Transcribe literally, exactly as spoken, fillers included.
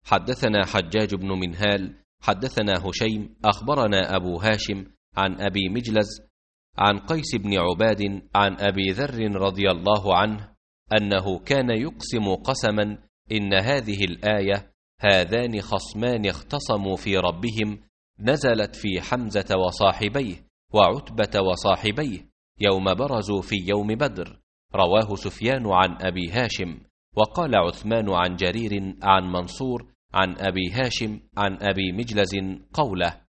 حدثنا حجاج بن منهال حدثنا هشيم أخبرنا أبو هاشم عن أبي مجلز عن قيس بن عباد عن أبي ذر رضي الله عنه أنه كان يقسم قسما إن هذه الآية هذان خصمان اختصموا في ربهم نزلت في حمزة وصاحبيه وعتبة وصاحبيه يوم برزوا في يوم بدر. رواه سفيان عن أبي هاشم. وقال عثمان عن جرير عن منصور عن أبي هاشم عن أبي مجلز قوله: